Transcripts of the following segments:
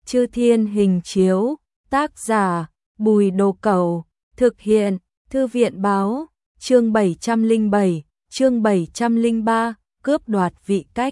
Chư Thiên Hình Chiếu, tác giả, Bùi Đồ Cẩu, thực hiện, Thư viện Báo, chương 707, chương 703, cướp đoạt vị cách.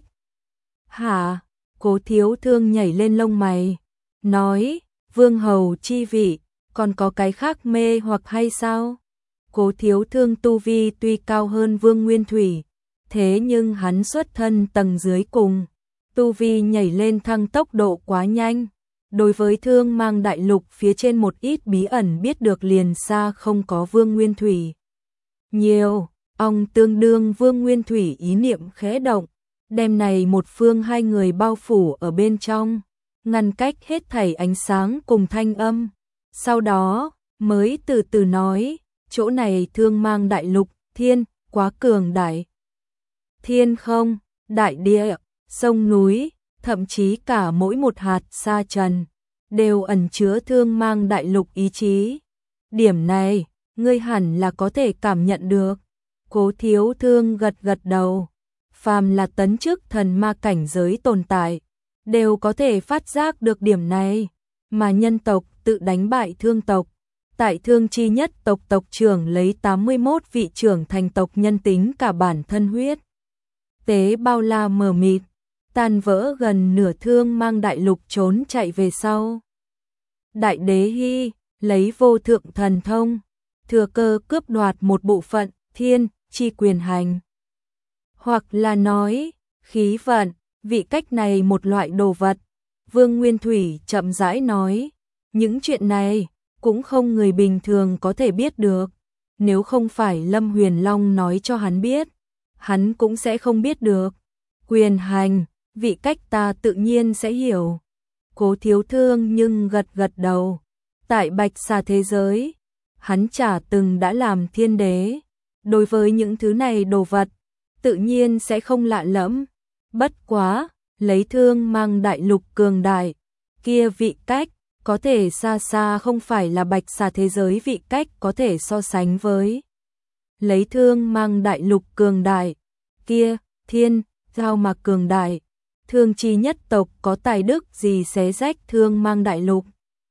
Hả? Cố Thiếu Thương nhảy lên lông mày, nói, vương hầu chi vị, còn có cái khác mê hoặc hay sao? Cố Thiếu Thương tu vi tuy cao hơn Vương Nguyên Thủy, thế nhưng hắn xuất thân tầng dưới cùng, tu vi nhảy lên thăng tốc độ quá nhanh. Đối với Thương Mang Đại Lục phía trên một ít bí ẩn biết được liền xa không có Vương Nguyên Thủy nhiều, ông tương đương Vương Nguyên Thủy ý niệm khẽ động, đem này một phương hai người bao phủ ở bên trong, ngăn cách hết thảy ánh sáng cùng thanh âm. Sau đó, mới từ từ nói, chỗ này Thương Mang Đại Lục, thiên, quá cường đại. Thiên không, đại địa, sông núi, thậm chí cả mỗi một hạt sa trần, đều ẩn chứa Thương Mang Đại Lục ý chí. Điểm này, ngươi hẳn là có thể cảm nhận được. Cố Thiếu Thương gật gật đầu. Phàm là tấn chức thần ma cảnh giới tồn tại, đều có thể phát giác được điểm này. Mà nhân tộc tự đánh bại thương tộc. Tại Thương Chi Nhất tộc tộc trưởng lấy 81 vị trưởng thành tộc nhân tính cả bản thân huyết tế bao la mờ mịt, tan vỡ gần nửa Thương Mang Đại Lục trốn chạy về sau. Đại Đế Hy lấy vô thượng thần thông, thừa cơ cướp đoạt một bộ phận thiên chi quyền hành. Hoặc là nói, khí vận, vị cách này một loại đồ vật. Vương Nguyên Thủy chậm rãi nói, những chuyện này cũng không người bình thường có thể biết được. Nếu không phải Lâm Huyền Long nói cho hắn biết, hắn cũng sẽ không biết được. Quyền hành, vị cách ta tự nhiên sẽ hiểu. Cố Thiếu Thương nhưng gật gật đầu. Tại Bạch Xà thế giới, hắn chả từng đã làm thiên đế. Đối với những thứ này đồ vật, tự nhiên sẽ không lạ lẫm. Bất quá, lấy Thương Mang Đại Lục cường đại, kia vị cách, có thể xa xa không phải là Bạch Xà thế giới vị cách có thể so sánh với. Lấy Thương Mang Đại Lục cường đại, kia, thiên, giao mà cường đại. Thương Chi Nhất tộc có tài đức gì xé rách Thương Mang Đại Lục.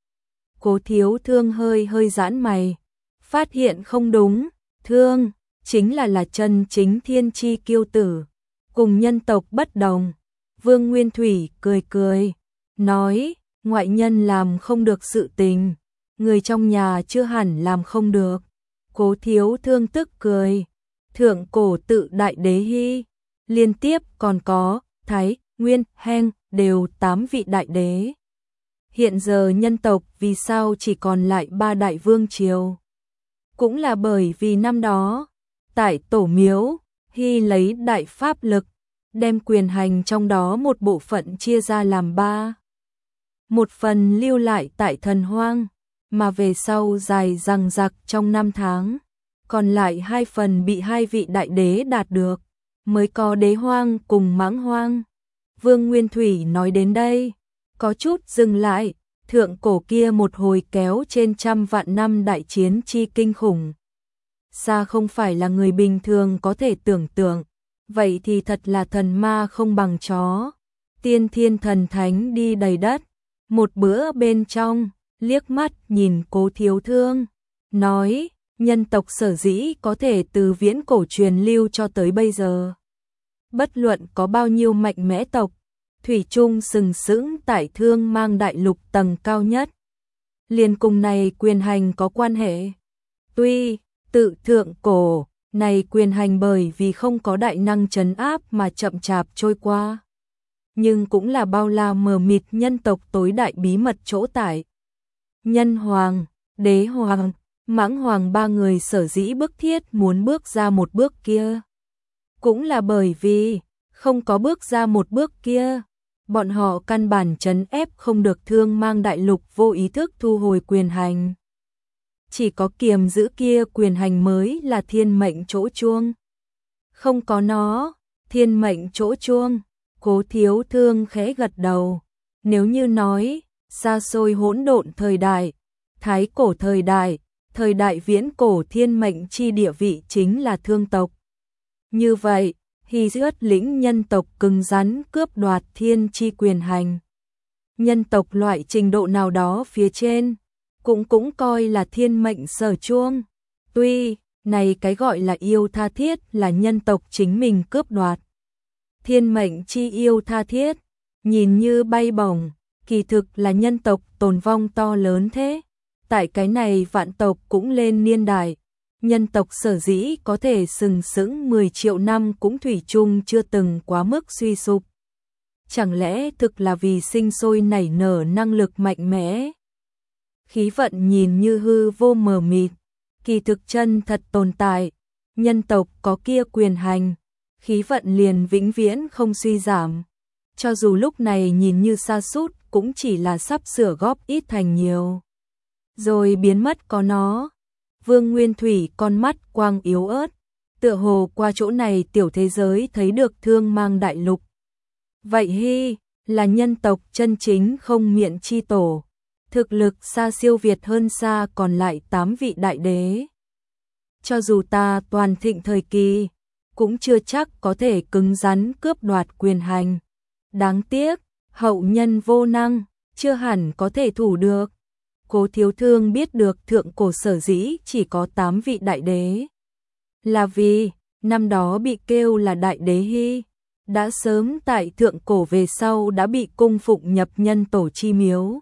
Cố Thiếu Thương hơi giãn mày, phát hiện không đúng, Thương chính là chân chính thiên chi kiêu tử, cùng nhân tộc bất đồng. Vương Nguyên Thủy cười, nói, ngoại nhân làm không được sự tình, người trong nhà chưa hẳn làm không được. Cố Thiếu Thương tức cười, thượng cổ tự Đại Đế Hy, liên tiếp còn có Thái, Nguyên, Heng, đều 8 vị đại đế. Hiện giờ nhân tộc vì sao chỉ còn lại 3 đại vương triều? Cũng là bởi vì năm đó, tại Tổ Miếu, Hy lấy đại pháp lực, đem quyền hành trong đó một bộ phận chia ra làm 3. Một phần lưu lại tại Thần Hoang, mà về sau dài dằng dặc trong 5 tháng. Còn lại 2 phần bị 2 vị đại đế đạt được, mới có Đế Hoang cùng Mãng Hoang. Vương Nguyên Thủy nói đến đây, có chút dừng lại, thượng cổ kia một hồi kéo trên 100 vạn năm đại chiến chi kinh khủng. Xa không phải là người bình thường có thể tưởng tượng, vậy thì thật là thần ma không bằng chó. Tiên thiên thần thánh đi đầy đất, một bữa bên trong, liếc mắt nhìn Cố Thiếu Thương, nói, nhân tộc sở dĩ có thể từ viễn cổ truyền lưu cho tới bây giờ. Bất luận có bao nhiêu mạnh mẽ tộc, thủy chung sừng sững tại Thương Mang Đại Lục tầng cao nhất. Liền cùng này quyền hành có quan hệ. Tuy, tự thượng cổ, này quyền hành bởi vì không có đại năng trấn áp mà chậm chạp trôi qua. Nhưng cũng là bao la mờ mịt nhân tộc tối đại bí mật chỗ tại. Nhân Hoàng, Đế Hoàng, Mãng Hoàng 3 người sở dĩ bức thiết muốn bước ra một bước kia. Cũng là bởi vì, không có bước ra một bước kia, bọn họ căn bản trấn ép không được Thương Mang Đại Lục vô ý thức thu hồi quyền hành. Chỉ có kiềm giữ kia quyền hành mới là thiên mệnh chỗ chuông. Không có nó, thiên mệnh chỗ chuông. Cố Thiếu Thương khẽ gật đầu. Nếu như nói, xa xôi hỗn độn thời đại, thái cổ thời đại viễn cổ thiên mệnh chi địa vị chính là thương tộc. Như vậy, Hy xuất lĩnh nhân tộc cứng rắn cướp đoạt thiên chi quyền hành. nhân tộc loại trình độ nào đó phía trên, cũng coi là thiên mệnh sở chuông. Tuy, này cái gọi là yêu tha thiết là nhân tộc chính mình cướp đoạt. Thiên mệnh chi yêu tha thiết, nhìn như bay bổng, kỳ thực là nhân tộc tồn vong to lớn thế. Tại cái này vạn tộc cũng lên niên đại, nhân tộc sở dĩ có thể sừng sững 10 triệu năm cũng thủy chung chưa từng quá mức suy sụp. Chẳng lẽ thực là vì sinh sôi nảy nở năng lực mạnh mẽ? Khí vận nhìn như hư vô mờ mịt, kỳ thực chân thật tồn tại, nhân tộc có kia quyền hành, khí vận liền vĩnh viễn không suy giảm. Cho dù lúc này nhìn như sa sút cũng chỉ là sắp sửa góp ít thành nhiều. Rồi biến mất có nó. Vương Nguyên Thủy con mắt quang yếu ớt, tựa hồ qua chỗ này tiểu thế giới thấy được Thương Mang đại lục. Vậy Hy là nhân tộc chân chính không miệng chi tổ, thực lực xa siêu việt hơn xa còn lại 8 vị đại đế. Cho dù ta toàn thịnh thời kỳ, cũng chưa chắc có thể cứng rắn cướp đoạt quyền hành. Đáng tiếc, hậu nhân vô năng, chưa hẳn có thể thủ được. Cố Thiếu Thương biết được thượng cổ sở dĩ chỉ có 8 vị đại đế. Là vì, năm đó bị kêu là đại đế Hy, đã sớm tại thượng cổ về sau đã bị cung phụng nhập nhân tổ chi miếu.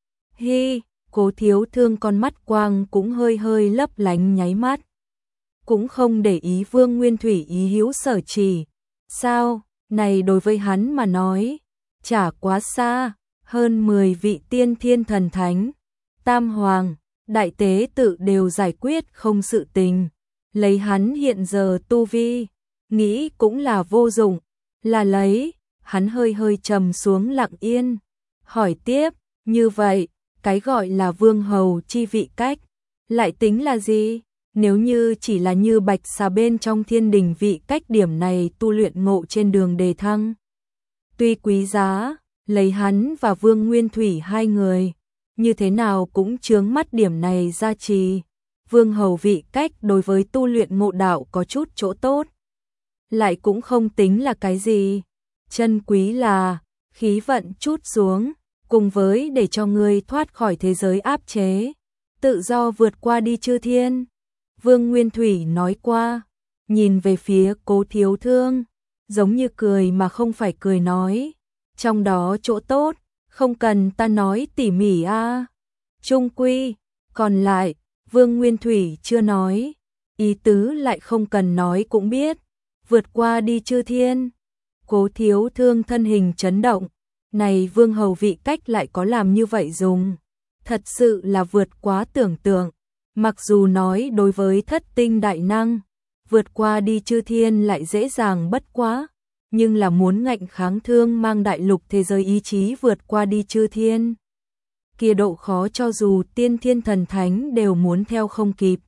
Hy, Cố Thiếu Thương con mắt quang cũng hơi hơi lấp lánh nháy mắt. Cũng không để ý Vương Nguyên Thủy ý hiếu sở chỉ. Sao, này đối với hắn mà nói, chả quá xa, hơn 10 vị tiên thiên thần thánh, tam hoàng, đại tế tự đều giải quyết không sự tình. Lấy hắn hiện giờ tu vi, nghĩ cũng là vô dụng, là lấy, hắn hơi hơi trầm xuống lặng yên. Hỏi tiếp, như vậy, cái gọi là vương hầu chi vị cách, lại tính là gì? Nếu như chỉ là như bạch xà bên trong thiên đình vị cách điểm này tu luyện ngộ trên đường đề thăng. Tuy quý giá, lấy hắn và Vương Nguyên Thủy hai người, như thế nào cũng chướng mắt điểm này gia trì. Vương hầu vị cách đối với tu luyện ngộ đạo có chút chỗ tốt. Lại cũng không tính là cái gì. Chân quý là, khí vận chút xuống, cùng với để cho ngươi thoát khỏi thế giới áp chế, tự do vượt qua đi chư thiên. Vương Nguyên Thủy nói qua, nhìn về phía Cố Thiếu Thương, giống như cười mà không phải cười nói. Trong đó chỗ tốt, không cần ta nói tỉ mỉ a. Trung quy, còn lại, Vương Nguyên Thủy chưa nói, ý tứ lại không cần nói cũng biết, vượt qua đi chư thiên. Cố Thiếu Thương thân hình chấn động, này vương hầu vị cách lại có làm như vậy dùng, thật sự là vượt quá tưởng tượng. Mặc dù nói đối với thất tinh đại năng, vượt qua đi chư thiên lại dễ dàng bất quá, nhưng là muốn ngạnh kháng Thương Mang đại lục thế giới ý chí vượt qua đi chư thiên. Kia độ khó cho dù tiên thiên thần thánh đều muốn theo không kịp.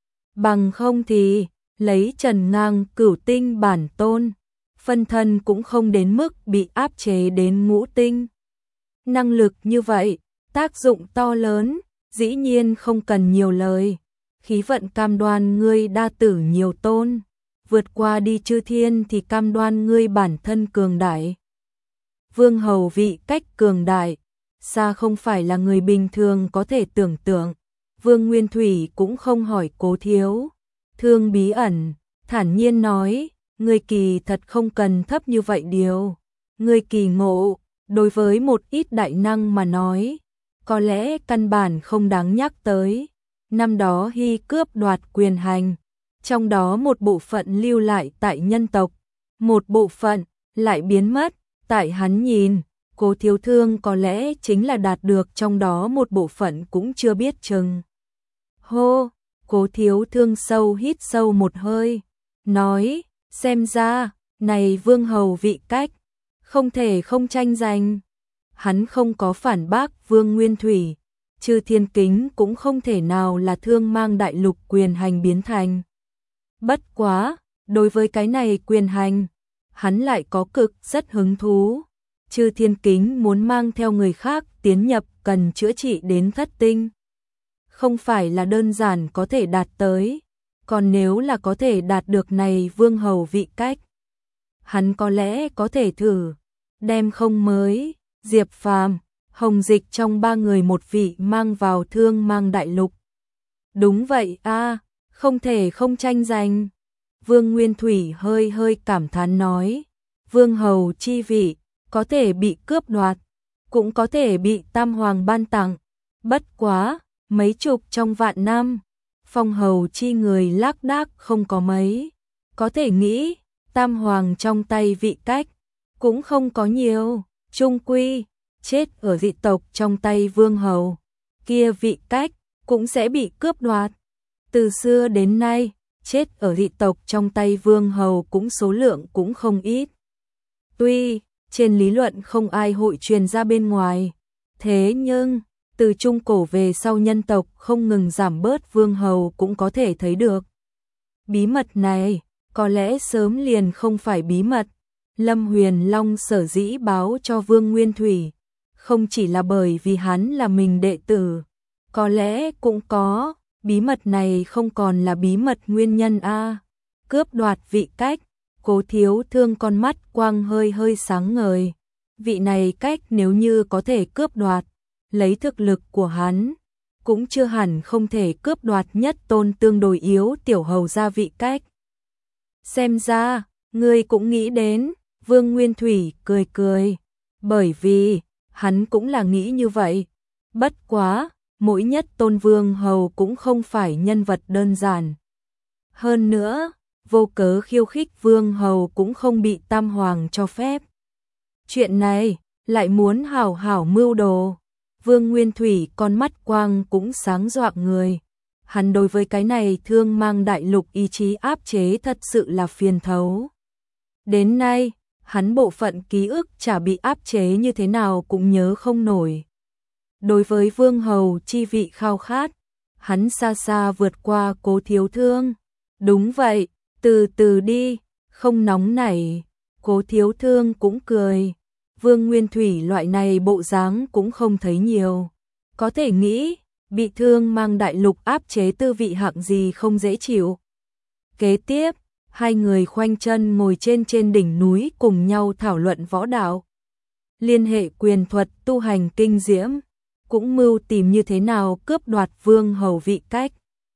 Bằng không thì, lấy Trần Ngang Cửu tinh bản tôn, phân thân cũng không đến mức bị áp chế đến ngũ tinh. Năng lực như vậy, tác dụng to lớn, dĩ nhiên không cần nhiều lời. Khí vận cam đoan ngươi đa tử nhiều tôn, vượt qua đi chư thiên thì cam đoan ngươi bản thân cường đại. Vương hầu vị cách cường đại, xa không phải là người bình thường có thể tưởng tượng. Vương Nguyên Thủy cũng không hỏi Cố Thiếu Thương bí ẩn, thản nhiên nói, ngươi kỳ thật không cần thấp như vậy điều. Ngươi kỳ ngộ, đối với một ít đại năng mà nói, có lẽ căn bản không đáng nhắc tới. Năm đó Hy cướp đoạt quyền hành, trong đó một bộ phận lưu lại tại nhân tộc, một bộ phận lại biến mất. Tại hắn nhìn, Cố Thiếu Thương có lẽ chính là đạt được trong đó một bộ phận cũng chưa biết chừng. Hô, Cố Thiếu Thương sâu hít sâu một hơi, nói, xem ra, này vương hầu vị cách, không thể không tranh giành. Hắn không có phản bác Vương Nguyên Thủy, chư thiên kính cũng không thể nào là Thương Mang đại lục quyền hành biến thành. Bất quá, đối với cái này quyền hành, hắn lại có cực rất hứng thú. Chư thiên kính muốn mang theo người khác tiến nhập cần chữa trị đến thất tinh. Không phải là đơn giản có thể đạt tới, còn nếu là có thể đạt được này vương hầu vị cách, hắn có lẽ có thể thử, đem không mới, Diệp Phàm, Hồng Dịch trong ba người một vị mang vào Thương Mang đại lục. Đúng vậy a, không thể không tranh giành. Vương Nguyên Thủy hơi hơi cảm thán nói, vương hầu chi vị, có thể bị cướp đoạt, cũng có thể bị Tam Hoàng ban tặng. Bất quá, mấy chục trong vạn năm, phong hầu chi người lác đác không có mấy. Có thể nghĩ, Tam Hoàng trong tay vị cách, cũng không có nhiều. Trung quy, chết ở dị tộc trong tay vương hầu, kia vị cách, cũng sẽ bị cướp đoạt. Từ xưa đến nay, chết ở dị tộc trong tay vương hầu cũng số lượng cũng không ít. Tuy, trên lý luận không ai hội truyền ra bên ngoài, thế nhưng, từ trung cổ về sau nhân tộc không ngừng giảm bớt vương hầu cũng có thể thấy được. Bí mật này, có lẽ sớm liền không phải bí mật. Lâm Huyền Long sở dĩ báo cho Vương Nguyên Thủy, không chỉ là bởi vì hắn là mình đệ tử, có lẽ cũng có, bí mật này không còn là bí mật nguyên nhân a. Cướp đoạt vị cách, Cố Thiếu Thương con mắt quang hơi hơi sáng ngời. Vị này cách nếu như có thể cướp đoạt, lấy thực lực của hắn, cũng chưa hẳn không thể cướp đoạt nhất tôn tương đối yếu tiểu hầu gia vị cách. Xem ra, ngươi cũng nghĩ đến, Vương Nguyên Thủy cười cười, bởi vì, hắn cũng là nghĩ như vậy. Bất quá, mỗi nhất tôn vương hầu cũng không phải nhân vật đơn giản. Hơn nữa, vô cớ khiêu khích vương hầu cũng không bị Tam Hoàng cho phép. Chuyện này, lại muốn hảo hảo mưu đồ. Vương Nguyên Thủy con mắt quang cũng sáng rạng người. Hắn đối với cái này Thương Mang đại lục ý chí áp chế thật sự là phiền thấu. Đến nay, hắn bộ phận ký ức chả bị áp chế như thế nào cũng nhớ không nổi. Đối với vương hầu chi vị khao khát, hắn xa xa vượt qua Cố Thiếu Thương. Đúng vậy, từ từ đi, không nóng nảy. Cố Thiếu Thương cũng cười. Vương Nguyên Thủy loại này bộ dáng cũng không thấy nhiều. Có thể nghĩ, bị Thương Mang đại lục áp chế tư vị hạng gì không dễ chịu. Kế tiếp, hai người khoanh chân ngồi trên đỉnh núi cùng nhau thảo luận võ đạo. Liên hệ quyền thuật tu hành kinh diễm, cũng mưu tìm như thế nào cướp đoạt vương hầu vị cách,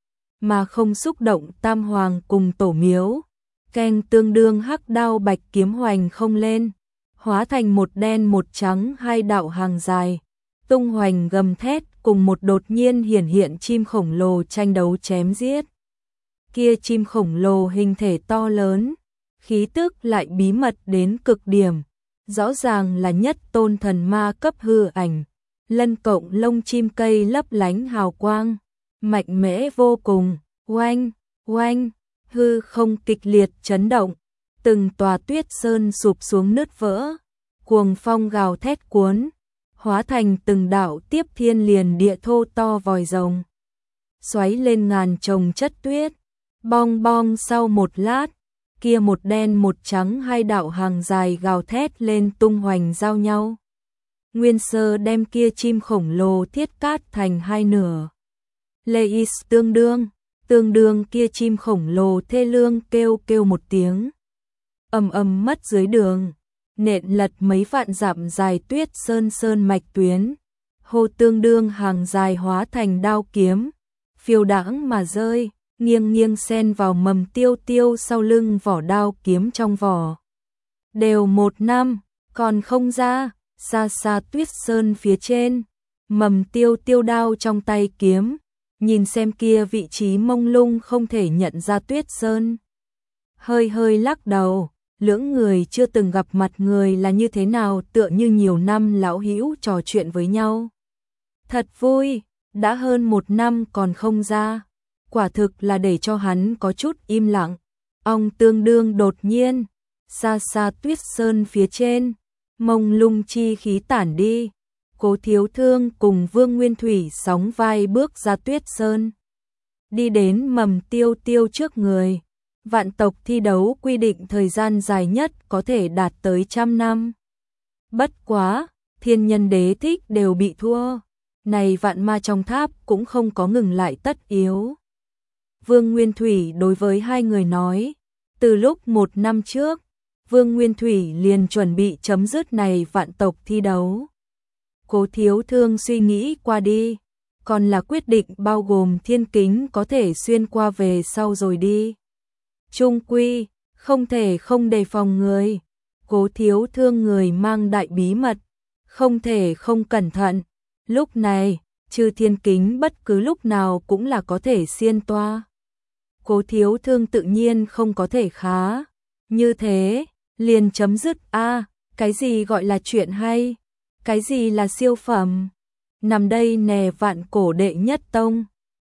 mà không xúc động Tam Hoàng cùng tổ miếu. Keng tương đương hắc đao bạch kiếm hoành không lên, hóa thành một đen một trắng hai đạo hàng dài, tung hoành gầm thét cùng một đột nhiên hiển hiện chim khổng lồ tranh đấu chém giết. Kia chim khổng lồ hình thể to lớn, khí tức lại bí mật đến cực điểm, rõ ràng là nhất tôn thần ma cấp hư ảnh, lân cộng lông chim cây lấp lánh hào quang, mạnh mẽ vô cùng, oanh, oanh, hư không kịch liệt chấn động, từng tòa tuyết sơn sụp xuống nứt vỡ, cuồng phong gào thét cuốn, hóa thành từng đạo tiếp thiên liền địa thô to vòi rồng, xoáy lên ngàn chồng chất tuyết. Bong bong sau một lát, kia một đen một trắng hai đạo hàng dài gào thét lên tung hoành giao nhau. Nguyên Sơ đem kia chim khổng lồ thiết cát thành hai nửa. Leis tương đương kia chim khổng lồ thê lương kêu kêu một tiếng. Ầm ầm mất dưới đường, nện lật mấy vạn dặm dài tuyết sơn mạch tuyến. Hồ tương đương hàng dài hóa thành đao kiếm, phiêu đãng mà rơi. Nghiêng nghiêng xen vào mầm tiêu tiêu sau lưng vỏ đao kiếm trong vỏ. Đều một năm, còn không ra, xa xa tuyết sơn phía trên, mầm tiêu tiêu đao trong tay kiếm, nhìn xem kia vị trí mông lung không thể nhận ra tuyết sơn. Hơi hơi lắc đầu, lưỡng người chưa từng gặp mặt người là như thế nào tựa như nhiều năm lão hữu trò chuyện với nhau. Thật vui, đã hơn một năm còn không ra. Quả thực là để cho hắn có chút im lặng. Ong tương đương đột nhiên, xa xa tuyết sơn phía trên, mông lung chi khí tản đi. Cố Thiếu Thương cùng Vương Nguyên Thủy sóng vai bước ra tuyết sơn, đi đến mầm tiêu tiêu trước người. Vạn tộc thi đấu quy định thời gian dài nhất có thể đạt tới 100 năm. Bất quá, thiên nhân đế thích đều bị thua. Này vạn ma trong tháp cũng không có ngừng lại tất yếu. Vương Nguyên Thủy đối với hai người nói, từ lúc 1 năm trước, Vương Nguyên Thủy liền chuẩn bị chấm dứt này vạn tộc thi đấu. Cố Thiếu Thương suy nghĩ qua đi, còn là quyết định bao gồm thiên kính có thể xuyên qua về sau rồi đi. Trung quy, không thể không đề phòng người. Cố Thiếu Thương người mang đại bí mật, không thể không cẩn thận. Lúc này, trừ thiên kính bất cứ lúc nào cũng là có thể xuyên toa. Cố Thiếu Thương tự nhiên không có thể khá. Như thế, liền chấm dứt a. Cái gì gọi là chuyện hay? Cái gì là siêu phẩm? Nằm đây nè Vạn Cổ đệ nhất tông.